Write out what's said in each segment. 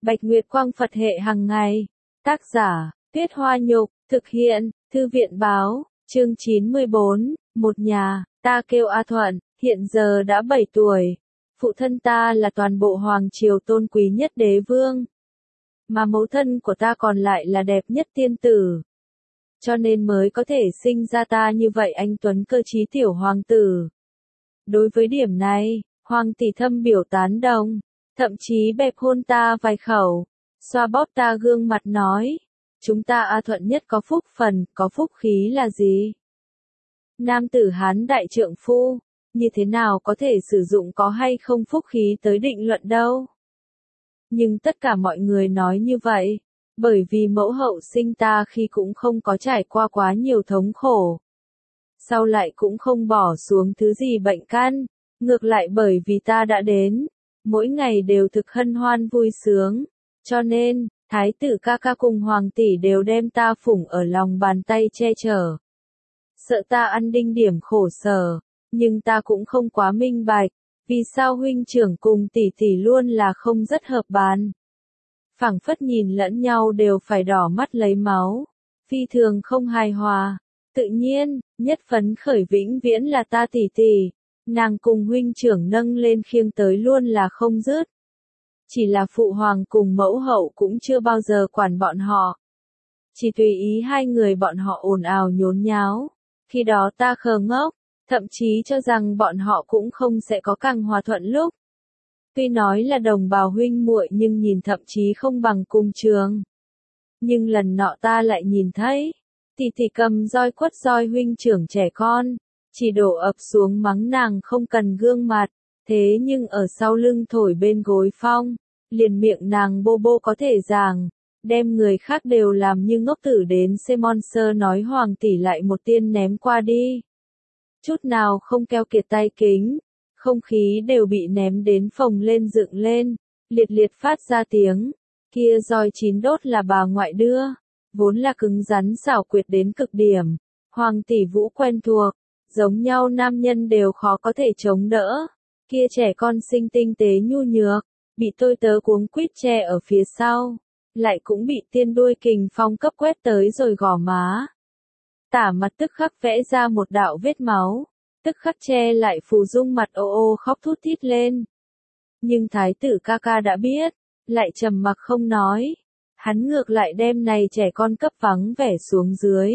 Bạch Nguyệt Quang Phật hệ hàng ngày. Tác giả, Tuyết Hoa Nhục, thực hiện, Thư viện Báo, chương 94, một nhà, ta kêu A Thuận, hiện giờ đã 7 tuổi. Phụ thân ta là toàn bộ hoàng triều tôn quý nhất đế vương. Mà mẫu thân của ta còn lại là đẹp nhất tiên tử. Cho nên mới có thể sinh ra ta như vậy anh tuấn cơ trí tiểu hoàng tử. Đối với điểm này, hoàng tỷ thâm biểu tán đồng, thậm chí bẹp hôn ta vài khẩu, xoa bóp ta gương mặt nói, chúng ta A Thuận nhất có phúc phần, có phúc khí là gì? Nam tử Hán đại trượng phu, như thế nào có thể sử dụng có hay không phúc khí tới định luận đâu? Nhưng tất cả mọi người nói như vậy, bởi vì mẫu hậu sinh ta khi cũng không có trải qua quá nhiều thống khổ. Sau lại cũng không bỏ xuống thứ gì bệnh căn, ngược lại bởi vì ta đã đến, mỗi ngày đều thực hân hoan vui sướng, cho nên, thái tử ca ca cùng hoàng tỷ đều đem ta phủng ở lòng bàn tay che chở. Sợ ta ăn đinh điểm khổ sở, nhưng ta cũng không quá minh bạch, vì sao huynh trưởng cùng tỷ tỷ luôn là không rất hợp bàn. Phảng phất nhìn lẫn nhau đều phải đỏ mắt lấy máu, phi thường không hài hòa. Tự nhiên, nhất phấn khởi vĩnh viễn là ta tỷ tỷ, nàng cùng huynh trưởng nâng lên khiêng tới luôn là không dứt. Chỉ là phụ hoàng cùng mẫu hậu cũng chưa bao giờ quản bọn họ. Chỉ tùy ý hai người bọn họ ồn ào nhốn nháo. Khi đó ta khờ ngốc, thậm chí cho rằng bọn họ cũng không sẽ có càng hòa thuận lúc. Tuy nói là đồng bào huynh muội nhưng nhìn thậm chí không bằng cùng trường. Nhưng lần nọ ta lại nhìn thấy, tỷ tỷ cầm roi quất roi huynh trưởng trẻ con, chỉ đổ ập xuống mắng nàng không cần gương mặt, thế nhưng ở sau lưng thổi bên gối phong, liền miệng nàng bô bô có thể giảng, đem người khác đều làm như ngốc tử đến Semon Sơ nói hoàng tỷ lại một tiên ném qua đi. Chút nào không keo kiệt tay kính, không khí đều bị ném đến phồng lên dựng lên, liệt liệt phát ra tiếng, kia roi chín đốt là bà ngoại đưa, vốn là cứng rắn xảo quyệt đến cực điểm, hoàng tỷ vũ quen thuộc, giống nhau nam nhân đều khó có thể chống đỡ, kia trẻ con sinh tinh tế nhu nhược, bị tôi tớ cuống quýt che ở phía sau, lại cũng bị tiên đuôi kình phong cấp quét tới rồi gò má. Tả mặt tức khắc vẽ ra một đạo vết máu, tức khắc che lại phù dung mặt ô ô khóc thút thít lên. Nhưng thái tử ca ca đã biết, lại trầm mặc không nói, hắn ngược lại đem này trẻ con cấp vắng vẻ xuống dưới.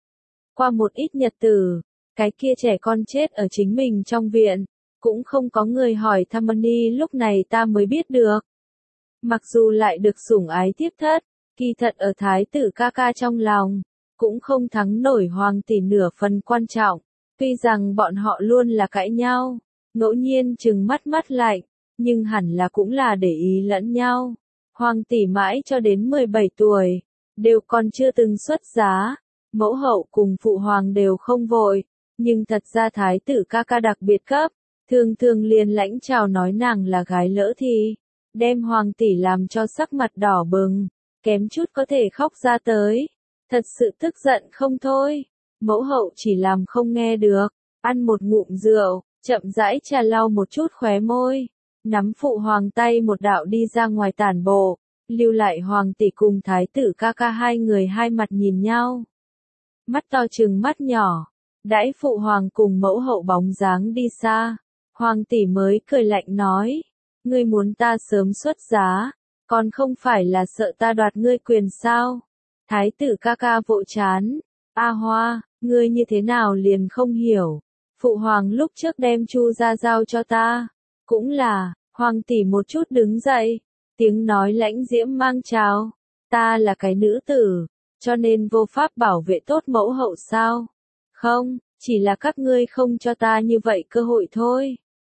Qua một ít nhật tử, cái kia trẻ con chết ở chính mình trong viện, cũng không có người hỏi thăm Mani, lúc này ta mới biết được. Mặc dù lại được sủng ái tiếp thất, kỳ thật ở thái tử ca ca trong lòng, cũng không thắng nổi hoàng tỷ nửa phần quan trọng, tuy rằng bọn họ luôn là cãi nhau, ngẫu nhiên chừng mắt mắt lạnh, nhưng hẳn là cũng là để ý lẫn nhau. Hoàng tỷ mãi cho đến 17 tuổi, đều còn chưa từng xuất giá, mẫu hậu cùng phụ hoàng đều không vội, nhưng thật ra thái tử ca ca đặc biệt cấp, thường thường liền lãnh chào nói nàng là gái lỡ thì, đem hoàng tỷ làm cho sắc mặt đỏ bừng, kém chút có thể khóc ra tới, thật sự tức giận không thôi. Mẫu hậu chỉ làm không nghe được, ăn một ngụm rượu, chậm rãi trà lau một chút khóe môi, nắm phụ hoàng tay một đạo đi ra ngoài tản bộ, lưu lại hoàng tỷ cùng thái tử ca ca hai người hai mặt nhìn nhau. Mắt to trừng mắt nhỏ, đãi phụ hoàng cùng mẫu hậu bóng dáng đi xa, hoàng tỷ mới cười lạnh nói, ngươi muốn ta sớm xuất giá, còn không phải là sợ ta đoạt ngươi quyền sao? Thái tử ca ca vội chán, A Hoa, ngươi như thế nào liền không hiểu, phụ hoàng lúc trước đem Chu ra giao cho ta, cũng là, hoàng tỷ một chút đứng dậy, tiếng nói lãnh diễm mang chào, ta là cái nữ tử, cho nên vô pháp bảo vệ tốt mẫu hậu sao? Không, chỉ là các ngươi không cho ta như vậy cơ hội thôi.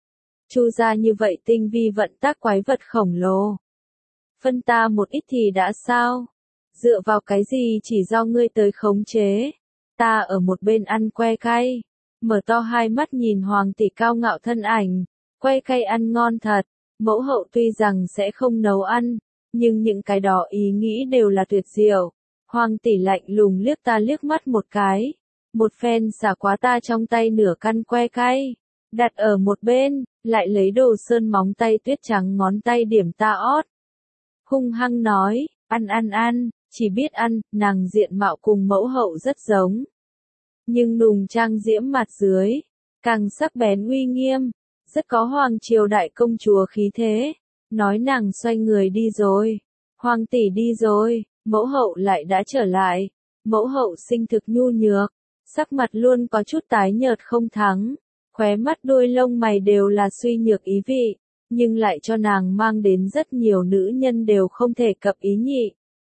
Chu ra như vậy tinh vi vận tác quái vật khổng lồ. Phân ta một ít thì đã sao? Dựa vào cái gì chỉ do ngươi tới khống chế? Ta ở một bên ăn que cay, mở to hai mắt nhìn hoàng tỷ cao ngạo thân ảnh, que cay ăn ngon thật, mẫu hậu tuy rằng sẽ không nấu ăn, nhưng những cái đó ý nghĩ đều là tuyệt diệu. Hoàng tỷ lạnh lùng liếc ta liếc mắt một cái, một phen xả quá ta trong tay nửa căn que cay, đặt ở một bên, lại lấy đồ sơn móng tay tuyết trắng ngón tay điểm ta ót. hung hăng nói, ăn, chỉ biết ăn, nàng diện mạo cùng mẫu hậu rất giống. Nhưng nùng trang diễm mặt dưới, càng sắc bén uy nghiêm, rất có hoàng triều đại công chúa khí thế. Nói nàng xoay người đi rồi, hoàng tỷ đi rồi, mẫu hậu lại đã trở lại. Mẫu hậu sinh thực nhu nhược, sắc mặt luôn có chút tái nhợt không thắng, khóe mắt đôi lông mày đều là suy nhược ý vị, nhưng lại cho nàng mang đến rất nhiều nữ nhân đều không thể cập ý nhị.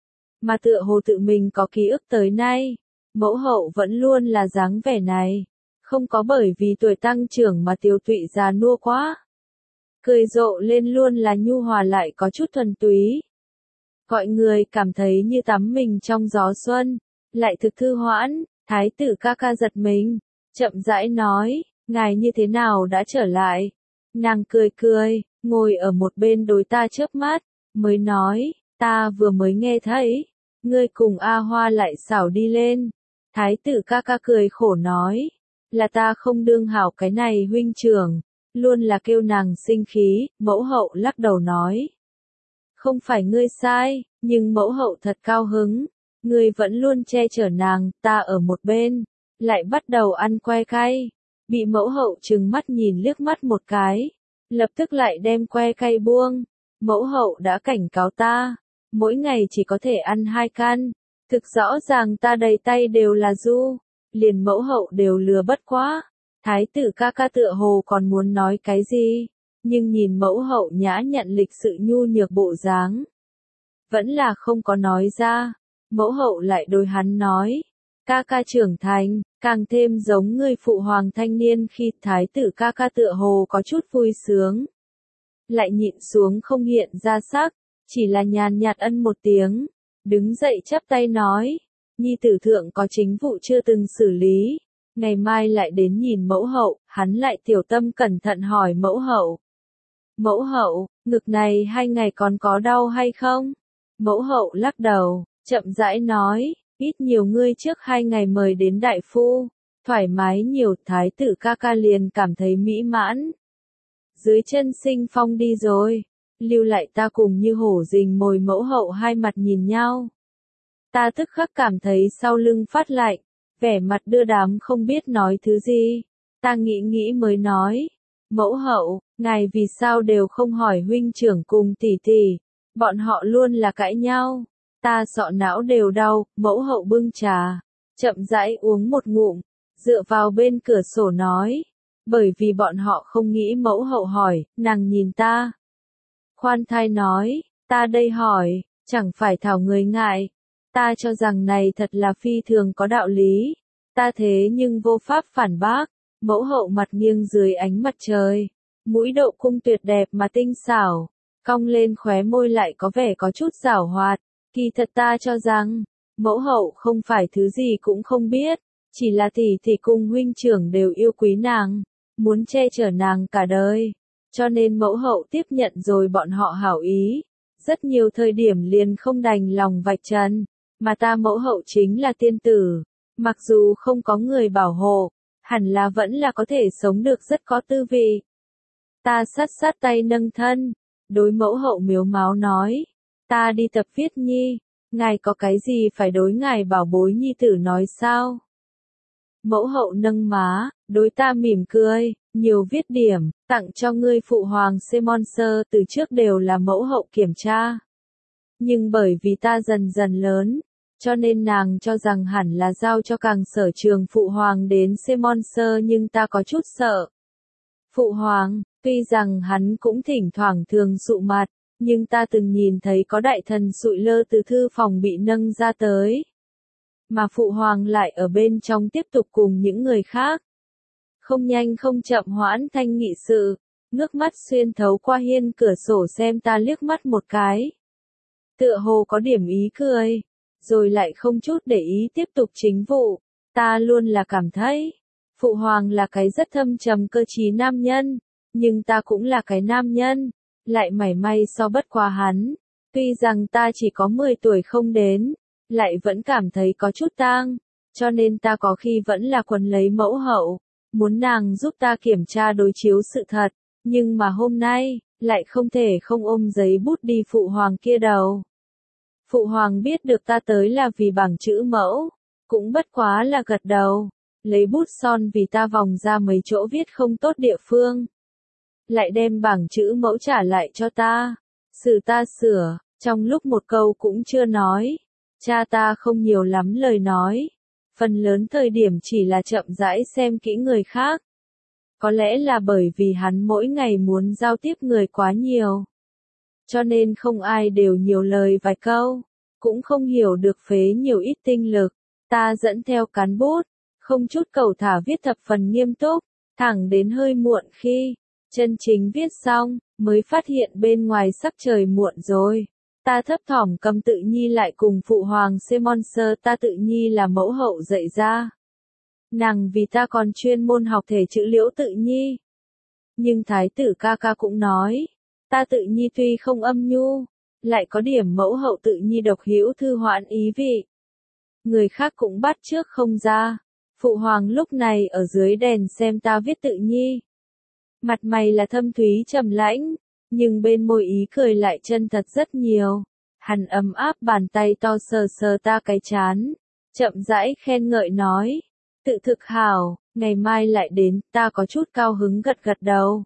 Mà tựa hồ tự mình có ký ức tới nay, mẫu hậu vẫn luôn là dáng vẻ này, không có bởi vì tuổi tăng trưởng mà tiêu tụy già nua quá. Cười rộ lên luôn là nhu hòa lại có chút thuần túy. Gọi người cảm thấy như tắm mình trong gió xuân, lại thực thư hoãn. Thái tử ca ca giật mình, chậm rãi nói, ngài như thế nào đã trở lại. Nàng cười, ngồi ở một bên đối ta chớp mắt, mới nói, ta vừa mới nghe thấy, ngươi cùng A Hoa lại xảo đi lên. Thái tử ca ca cười khổ nói, là ta không đương hảo cái này huynh trưởng, luôn là kêu nàng sinh khí. Mẫu hậu lắc đầu nói, không phải ngươi sai, nhưng mẫu hậu thật cao hứng. Ngươi vẫn luôn che chở nàng, ta ở một bên, lại bắt đầu ăn que cay. Bị mẫu hậu trừng mắt nhìn liếc mắt một cái, lập tức lại đem que cay buông. Mẫu hậu đã cảnh cáo ta, mỗi ngày chỉ có thể ăn 2 căn, thực rõ ràng ta đầy tay đều là du, liền mẫu hậu đều lừa bất quá. Thái tử ca ca tựa hồ còn muốn nói cái gì, nhưng nhìn mẫu hậu nhã nhận lịch sự nhu nhược bộ dáng, vẫn là không có nói ra. Mẫu hậu lại đối hắn nói, ca ca trưởng thành, càng thêm giống người phụ hoàng thanh niên khi. Thái tử ca ca tựa hồ có chút vui sướng, lại nhịn xuống không hiện ra sắc, chỉ là nhàn nhạt ân một tiếng, đứng dậy chắp tay nói, nhi tử thượng có chính vụ chưa từng xử lý, ngày mai lại đến nhìn mẫu hậu. Hắn lại tiểu tâm cẩn thận hỏi mẫu hậu, mẫu hậu, ngực này 2 ngày còn có đau hay không? Mẫu hậu lắc đầu, chậm rãi nói, ít nhiều ngươi trước 2 ngày mời đến đại phu, thoải mái nhiều. Thái tử ca ca liền cảm thấy mỹ mãn. Dưới chân Sinh Phong đi rồi, lưu lại ta cùng Như Hổ Rình Mồi. Mẫu hậu hai mặt nhìn nhau. Ta tức khắc cảm thấy sau lưng phát lạnh, vẻ mặt đưa đám không biết nói thứ gì. Ta nghĩ mới nói, mẫu hậu, ngài vì sao đều không hỏi huynh trưởng cùng tỷ tỷ, bọn họ luôn là cãi nhau. Ta sọ não đều đau. Mẫu hậu bưng trà, chậm rãi uống một ngụm, dựa vào bên cửa sổ nói, bởi vì bọn họ không nghĩ mẫu hậu hỏi. Nàng nhìn ta, khoan thai nói, ta đây hỏi, chẳng phải thảo người ngại. Ta cho rằng này thật là phi thường có đạo lý, ta thế nhưng vô pháp phản bác. Mẫu hậu mặt nghiêng dưới ánh mặt trời, mũi độ cung tuyệt đẹp mà tinh xảo, cong lên khóe môi lại có vẻ có chút giảo hoạt. Kỳ thật ta cho rằng, mẫu hậu không phải thứ gì cũng không biết, chỉ là tỷ tỷ cùng huynh trưởng đều yêu quý nàng, muốn che chở nàng cả đời, cho nên mẫu hậu tiếp nhận rồi bọn họ hảo ý, rất nhiều thời điểm liền không đành lòng vạch trần, mà ta mẫu hậu chính là tiên tử, mặc dù không có người bảo hộ, hẳn là vẫn là có thể sống được rất có tư vị. Ta sát tay nâng thân, đối mẫu hậu miếu máu nói, ta đi tập viết nhi, ngài có cái gì phải đối ngài bảo bối nhi tử nói sao? Mẫu hậu nâng má, đối ta mỉm cười, nhiều viết điểm, tặng cho ngươi phụ hoàng Semonser. Từ trước đều là mẫu hậu kiểm tra, nhưng bởi vì ta dần dần lớn, cho nên nàng cho rằng hẳn là giao cho càng sở trường phụ hoàng đến Semonser, nhưng ta có chút sợ. Phụ hoàng, tuy rằng hắn cũng thỉnh thoảng thường sụ mặt, nhưng ta từng nhìn thấy có đại thần sụi lơ từ thư phòng bị nâng ra tới, mà phụ hoàng lại ở bên trong tiếp tục cùng những người khác. Không nhanh không chậm hoãn thanh nghị sự, ngước mắt xuyên thấu qua hiên cửa sổ xem ta liếc mắt một cái. Tựa hồ có điểm ý cười, rồi lại không chút để ý tiếp tục chính vụ. Ta luôn là cảm thấy, phụ hoàng là cái rất thâm trầm cơ trí nam nhân, nhưng ta cũng là cái nam nhân, lại mảy may so bất qua hắn. Tuy rằng ta chỉ có 10 tuổi không đến, lại vẫn cảm thấy có chút tang, cho nên ta có khi vẫn là quấn lấy mẫu hậu, muốn nàng giúp ta kiểm tra đối chiếu sự thật, nhưng mà hôm nay, lại không thể không ôm giấy bút đi phụ hoàng kia đầu. Phụ hoàng biết được ta tới là vì bảng chữ mẫu, cũng bất quá là gật đầu, lấy bút son vì ta vòng ra mấy chỗ viết không tốt địa phương. Lại đem bảng chữ mẫu trả lại cho ta, xử ta sửa, trong lúc một câu cũng chưa nói. Cha ta không nhiều lắm lời nói, phần lớn thời điểm chỉ là chậm rãi xem kỹ người khác. Có lẽ là bởi vì hắn mỗi ngày muốn giao tiếp người quá nhiều. Cho nên không ai đều nhiều lời vài câu, cũng không hiểu được phế nhiều ít tinh lực. Ta dẫn theo cán bút, không chút cầu thả viết thập phần nghiêm túc, thẳng đến hơi muộn khi chân chính viết xong, mới phát hiện bên ngoài sắc trời muộn rồi. Ta thấp thỏm cầm tự nhi lại cùng phụ hoàng Semonser, ta tự nhi là mẫu hậu dạy ra. Nàng vì ta còn chuyên môn học thể chữ Liễu Tự Nhi. Nhưng thái tử ca ca cũng nói, ta Tự Nhi tuy không âm nhu, lại có điểm mẫu hậu Tự Nhi độc hữu thư hoãn ý vị. Người khác cũng bắt chước không ra. Phụ hoàng lúc này ở dưới đèn xem ta viết Tự Nhi. Mặt mày là thâm thúy trầm lãnh, nhưng bên môi ý cười lại chân thật rất nhiều. Hắn ấm áp bàn tay to sờ sờ ta cái trán, chậm rãi khen ngợi nói, tự thực hảo, ngày mai lại đến, ta có chút cao hứng gật gật đầu.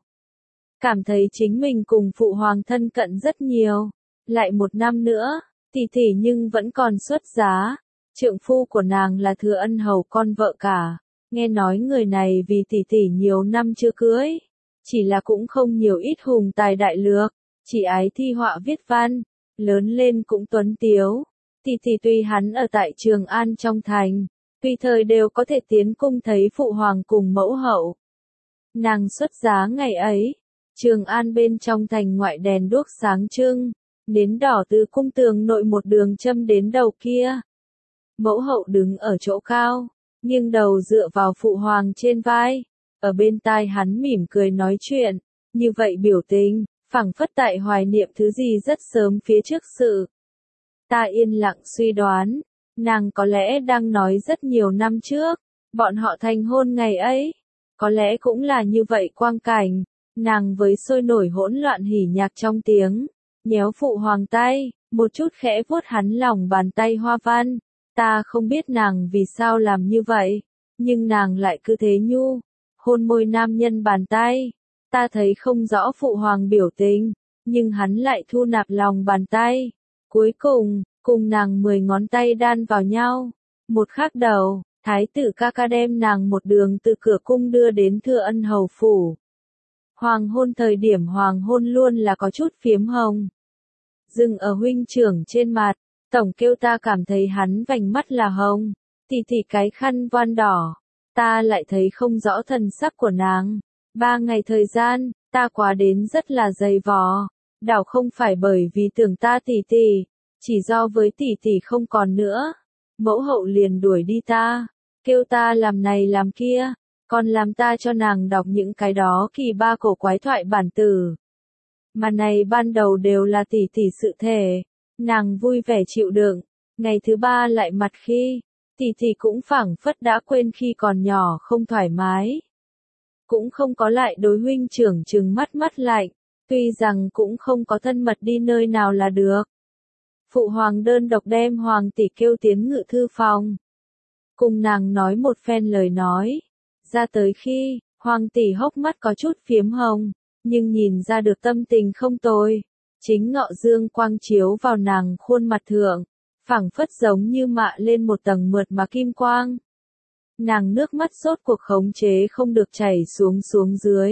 Cảm thấy chính mình cùng phụ hoàng thân cận rất nhiều. Lại một năm nữa, tỷ tỷ nhưng vẫn còn xuất giá. Trượng phu của nàng là Thừa Ân Hầu con vợ cả. Nghe nói người này vì tỷ tỷ nhiều năm chưa cưới. Chỉ là cũng không nhiều ít hùng tài đại lược, chỉ ái thi họa viết văn, lớn lên cũng tuấn tiếu. Tỷ tỷ tuy hắn ở tại Trường An trong thành, tùy thời đều có thể tiến cung thấy phụ hoàng cùng mẫu hậu. Nàng xuất giá ngày ấy, Trường An bên trong thành ngoại đèn đuốc sáng trưng, nến đỏ từ cung tường nội một đường châm đến đầu kia. Mẫu hậu đứng ở chỗ cao, nghiêng đầu dựa vào phụ hoàng trên vai, ở bên tai hắn mỉm cười nói chuyện, như vậy biểu tình, phảng phất tại hoài niệm thứ gì rất sớm phía trước sự. Ta yên lặng suy đoán, nàng có lẽ đang nói rất nhiều năm trước, bọn họ thành hôn ngày ấy, có lẽ cũng là như vậy quang cảnh, nàng với sôi nổi hỗn loạn hỉ nhạc trong tiếng, nhéo phụ hoàng tay, một chút khẽ vuốt hắn lòng bàn tay hoa văn, ta không biết nàng vì sao làm như vậy, nhưng nàng lại cứ thế nhu, hôn môi nam nhân bàn tay, ta thấy không rõ phụ hoàng biểu tình, nhưng hắn lại thu nạp lòng bàn tay, cuối cùng nàng 10 ngón tay đan vào nhau, một khắc đầu, thái tử ca ca đem nàng một đường từ cửa cung đưa đến Thừa Ân Hầu phủ. Hoàng hôn thời điểm hoàng hôn luôn là có chút phiếm hồng. Dừng ở huynh trưởng trên mặt, tổng kêu ta cảm thấy hắn vành mắt là hồng, tỷ cái khăn voan đỏ, ta lại thấy không rõ thần sắc của nàng. 3 ngày thời gian, ta quá đến rất là dày vò, đảo không phải bởi vì tưởng ta tỷ, chỉ do với tỷ không còn nữa. Mẫu hậu liền đuổi đi ta, kêu ta làm này làm kia, còn làm ta cho nàng đọc những cái đó kỳ ba cổ quái thoại bản tử. Mà này ban đầu đều là tỷ sự thể, nàng vui vẻ chịu đựng, ngày thứ 3 lại mặt khi, tỷ cũng phảng phất đã quên khi còn nhỏ không thoải mái. Cũng không có lại đối huynh trưởng trừng mắt lạnh, tuy rằng cũng không có thân mật đi nơi nào là được. Phụ hoàng đơn độc đem hoàng tỷ kêu tiến ngự thư phòng. Cùng nàng nói một phen lời nói. Ra tới khi, hoàng tỷ hốc mắt có chút phiếm hồng, nhưng nhìn ra được tâm tình không tồi. Chính ngọ dương quang chiếu vào nàng khuôn mặt thượng, phảng phất giống như mạ lên một tầng mượt mà kim quang. Nàng nước mắt sốt cuộc khống chế không được chảy xuống dưới.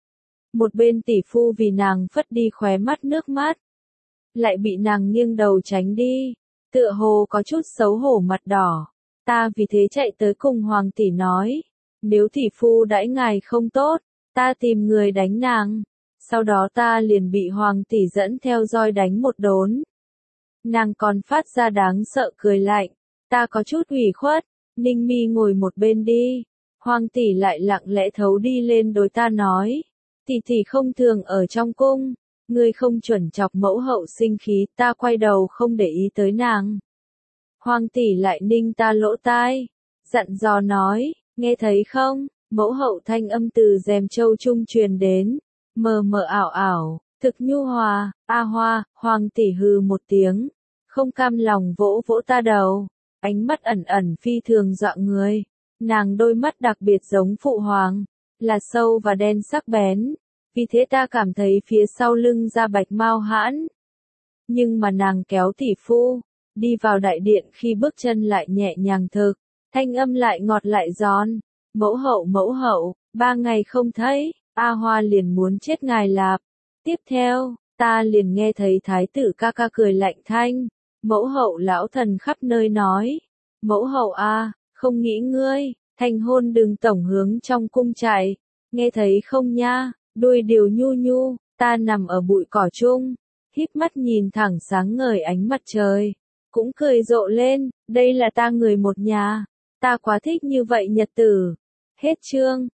Một bên tỷ phu vì nàng phất đi khóe mắt nước mắt, lại bị nàng nghiêng đầu tránh đi, tựa hồ có chút xấu hổ mặt đỏ. Ta vì thế chạy tới cùng hoàng tỷ nói, nếu tỷ phu đãi ngài không tốt, ta tìm người đánh nàng. Sau đó ta liền bị hoàng tỷ dẫn theo roi đánh một đốn. Nàng còn phát ra đáng sợ cười lạnh, ta có chút ủy khuất, Ninh Mi ngồi một bên đi. Hoàng tỷ lại lặng lẽ thấu đi lên đối ta nói, tỷ không thường ở trong cung, ngươi không chuẩn chọc mẫu hậu sinh khí. Ta quay đầu không để ý tới nàng. Hoàng tỷ lại ninh ta lỗ tai, dặn dò nói, nghe thấy không, mẫu hậu thanh âm từ rèm châu trung truyền đến, mờ mờ ảo ảo, thực nhu hòa. A Hoa, Hoàng tỷ hừ một tiếng, không cam lòng vỗ vỗ ta đầu, ánh mắt ẩn ẩn phi thường dọa người. Nàng đôi mắt đặc biệt giống phụ hoàng, là sâu và đen sắc bén, vì thế ta cảm thấy phía sau lưng da bạch mau hãn. Nhưng mà nàng kéo tỷ phu đi vào đại điện, khi bước chân lại nhẹ nhàng thực, thanh âm lại ngọt lại giòn. Mẫu hậu, 3 ngày không thấy, A Hoa liền muốn chết ngài lạp. Tiếp theo, ta liền nghe thấy thái tử ca ca cười lạnh thanh. Mẫu hậu lão thần khắp nơi nói. Mẫu hậu a, không nghĩ ngươi, thành hôn đừng tổng hướng trong cung chạy. Nghe thấy không nha, đuôi điều nhu nhu, ta nằm ở bụi cỏ chung, híp mắt nhìn thẳng sáng ngời ánh mặt trời, cũng cười rộ lên, đây là ta người một nhà, ta quá thích như vậy nhật tử. Hết chương.